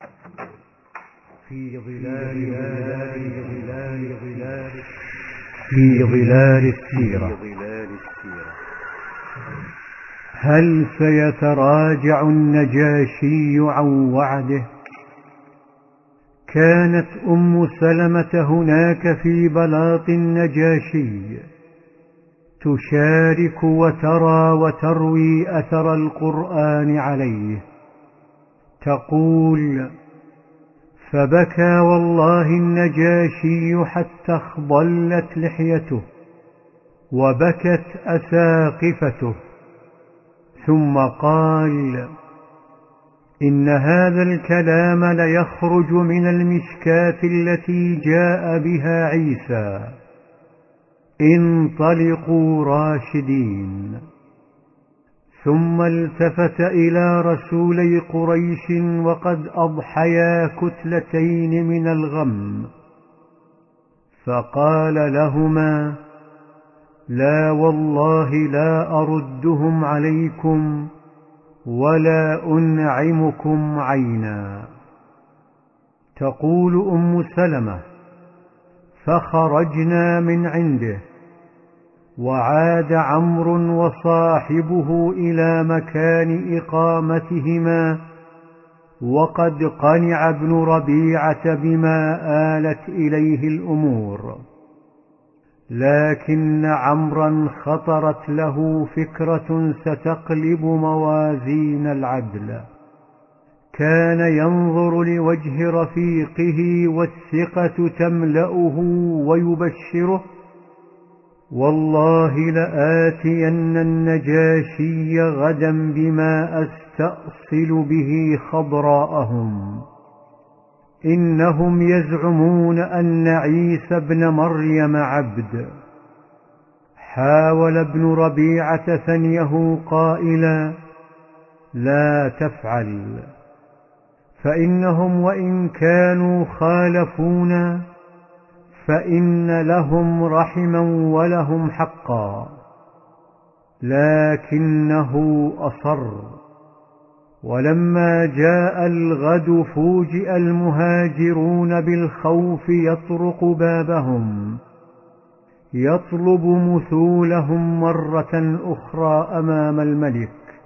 في ظلال السيرة. هل سيتراجع النجاشي عن وعده؟ كانت سلمة هناك في بلاط النجاشي تشارك وترى وتروي أثر القرآن عليه. تقول: فبكى والله النجاشي حتى اخضلت لحيته وبكت أساقفته، ثم قال: إن هذا الكلام ليخرج من المشكاة التي جاء بها عيسى، انطلقوا راشدين. ثم التفت إلى رسولي قريش وقد أضحيا كتلتين من الغم، فقال لهما: لا والله لا أردهم عليكم ولا أنعمكم عينا. تقول سلمة: فخرجنا من عنده، وعاد عمرو وصاحبه إلى مكان إقامتهما، وقد قنع ابن ربيعة بما آلت إليه الأمور، لكن عمرا خطرت له فكرة ستقلب موازين العدل. كان ينظر لوجه رفيقه والثقة تملأه ويبشره: والله لآتين النجاشي غدا بما أستأصل به خضراءهم، إنهم يزعمون أن عيسى ابن مريم عبد. حاول ابن ربيعة ثنيه قائلا: لا تفعل، فإنهم وإن كانوا خالفونا فإن لهم رحما ولهم حقا. لكنه أصر، ولما جاء الغد فوجئ المهاجرون بالخوف يطرق بابهم يطلب مثولهم مرة أخرى أمام الملك.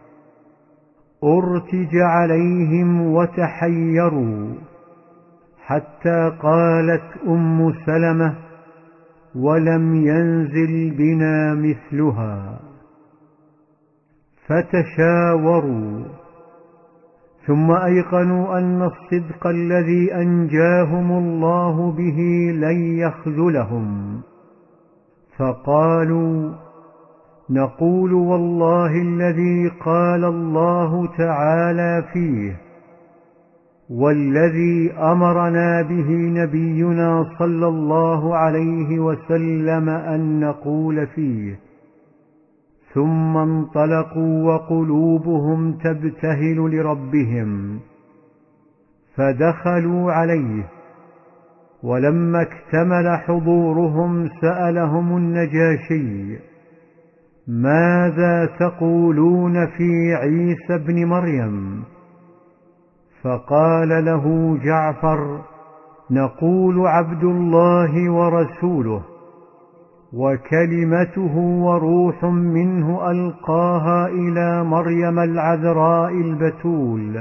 أرتج عليهم وتحيروا، حتى قالت سلمة: ولم ينزل بنا مثلها. فتشاوروا، ثم أيقنوا أن الصدق الذي أنجاهم الله به لن يخذلهم، فقالوا: نقول والله الذي قال الله تعالى فيه، والذي أمرنا به نبينا صلى الله عليه وسلم أن نقول فيه. ثم انطلقوا وقلوبهم تبتهل لربهم، فدخلوا عليه، ولما اكتمل حضورهم سألهم النجاشي: ماذا تقولون في عيسى ابن مريم؟ فقال له جعفر: نقول عبد الله ورسوله، وكلمته وروح منه ألقاها إلى مريم العذراء البتول.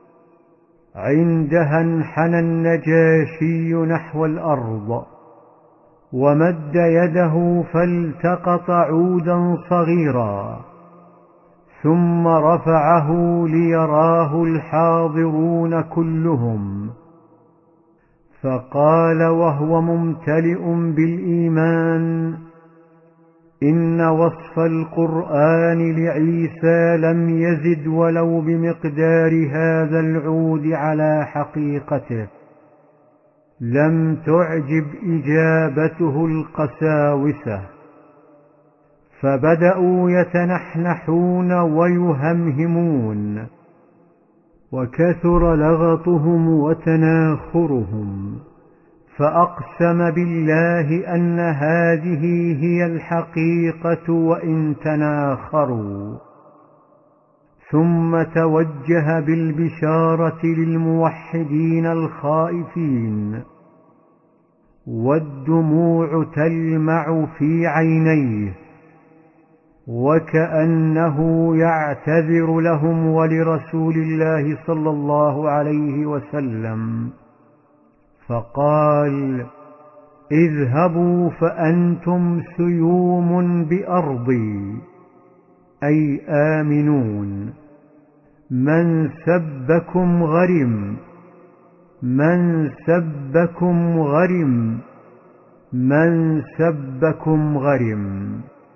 عندها انحنى النجاشي نحو الأرض، ومد يده فالتقط عودا صغيرا، ثم رفعه ليراه الحاضرون كلهم، فقال وهو ممتلئ بالإيمان: إن وصف القرآن لعيسى لم يزد ولو بمقدار هذا العود على حقيقته. لم تعجب إجابته القساوسة، فبدأوا يتنحنحون ويهمهمون، وكثر لغطهم وتناخرهم، فأقسم بالله أن هذه هي الحقيقة وإن تناخروا. ثم توجه بالبشارة للموحدين الخائفين، والدموع تلمع في عينيه، وكأنه يعتذر لهم ولرسول الله صلى الله عليه وسلم، فقال: اذهبوا فأنتم سيوم بأرضي، أي آمنون. من سبكم غرم، من سبكم غرم، من سبكم غرم.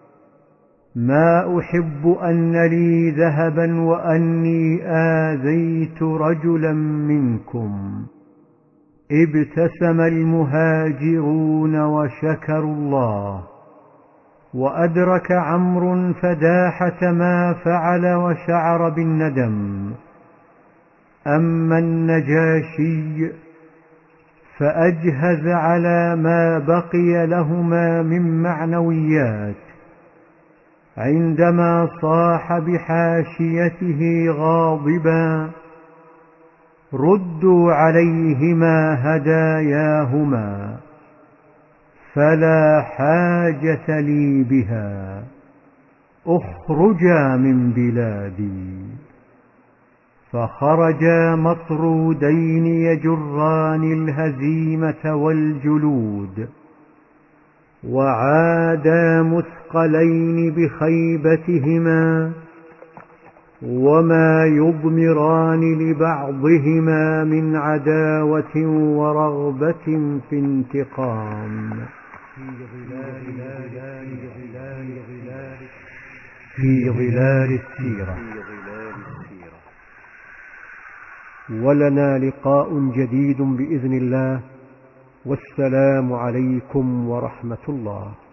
ما أحب أن لي ذهبا وأني آذيت رجلا منكم. ابتسم المهاجرون وشكروا الله، وأدرك عمرو فداحة ما فعل وشعر بالندم. أما النجاشي فأجهز على ما بقي لهما من معنويات عندما صاح بحاشيته غاضبا: ردوا عليهما هداياهما، فلا حاجة لي بها، اخرجا من بلادي. فخرجا مطرودين يجران الهزيمة والجلود، وعادا مثقلين بخيبتهما، وما يضمران لبعضهما من عداوة ورغبة في انتقام. في ظلال السيرة. ولنا لقاء جديد بإذن الله، والسلام عليكم ورحمة الله.